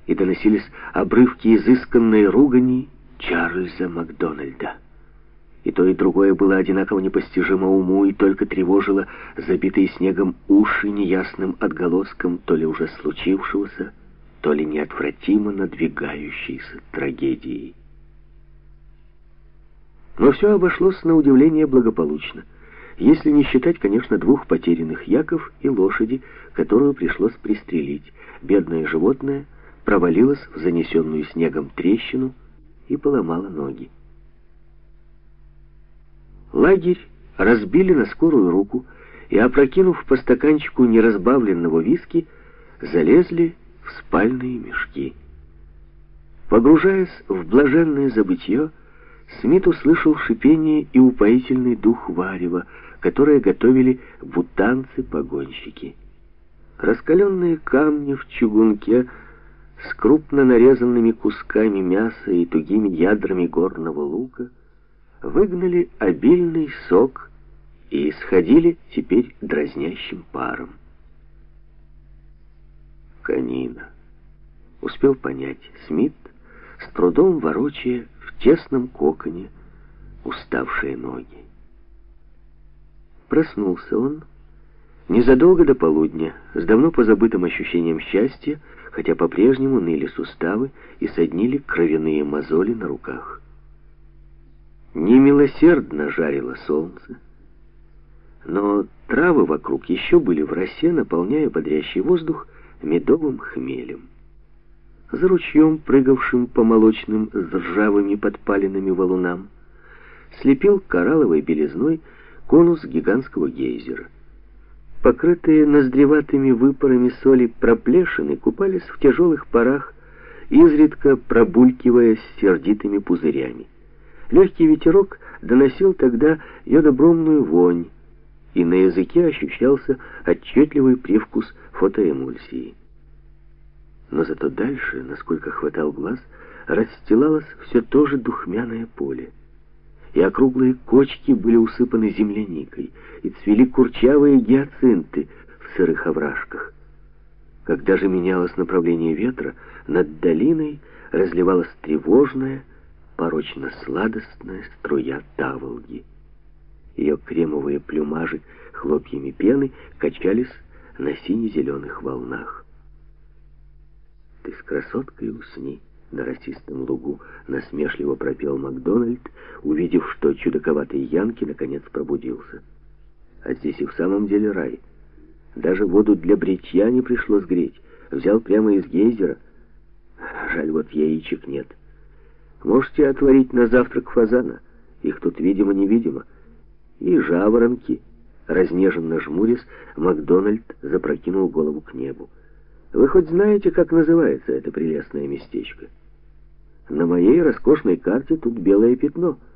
и доносились обрывки изысканной ругани Чарльза Макдональда. И то, и другое было одинаково непостижимо уму и только тревожило забитые снегом уши неясным отголоском то ли уже случившегося, то ли неотвратимо надвигающейся трагедии. Но все обошлось на удивление благополучно, если не считать, конечно, 2 потерянных яков и лошади, которую пришлось пристрелить. Бедное животное провалилось в занесенную снегом трещину и поломало ноги. Лагерь разбили на скорую руку и, опрокинув по стаканчику неразбавленного виски, залезли в спальные мешки. Погружаясь в блаженное забытье, Смит услышал шипение и упоительный дух варева, которое готовили бутанцы-погонщики. Раскаленные камни в чугунке с крупно нарезанными кусками мяса и тугими ядрами горного лука выгнали обильный сок и исходили теперь дразнящим паром. Конина. Успел понять Смит, с трудом ворочая в тесном коконе уставшие ноги. Проснулся он незадолго до полудня, с давно позабытым ощущением счастья, хотя по-прежнему ныли суставы и соднили кровяные мозоли на руках. Немилосердно жарило солнце, но травы вокруг еще были в росе, наполняя бодрящий воздух медовым хмелем. За ручьем, прыгавшим по молочным с ржавыми подпаленными валунам, слепил коралловой белизной конус гигантского гейзера. Покрытые ноздреватыми выпарами соли проплешины купались в тяжелых парах, изредка пробулькивая с сердитыми пузырями. Легкий ветерок доносил тогда йодобромную вонь, и на языке ощущался отчетливый привкус фотоэмульсии. Но зато дальше, насколько хватал глаз, расстилалось все то же духмяное поле, и округлые кочки были усыпаны земляникой, и цвели курчавые гиацинты в сырых овражках. Когда же менялось направление ветра, над долиной разливалась тревожная, порочно-сладостная струя таволги. Ее кремовые плюмажи хлопьями пены качались на сине-зеленых волнах. «Ты с красоткой усни на росистом лугу», — насмешливо пропел Макдональд, увидев, что чудаковатый Янки наконец пробудился. А здесь и в самом деле рай. Даже воду для бритья не пришлось греть. Взял прямо из гейзера. Жаль, вот яичек нет. Можете отварить на завтрак фазана. Их тут видимо-невидимо. И жаворонки. Разнеженно жмурясь, Макдональд запрокинул голову к небу. Вы хоть знаете, как называется это прелестное местечко? На моей роскошной карте тут белое пятно —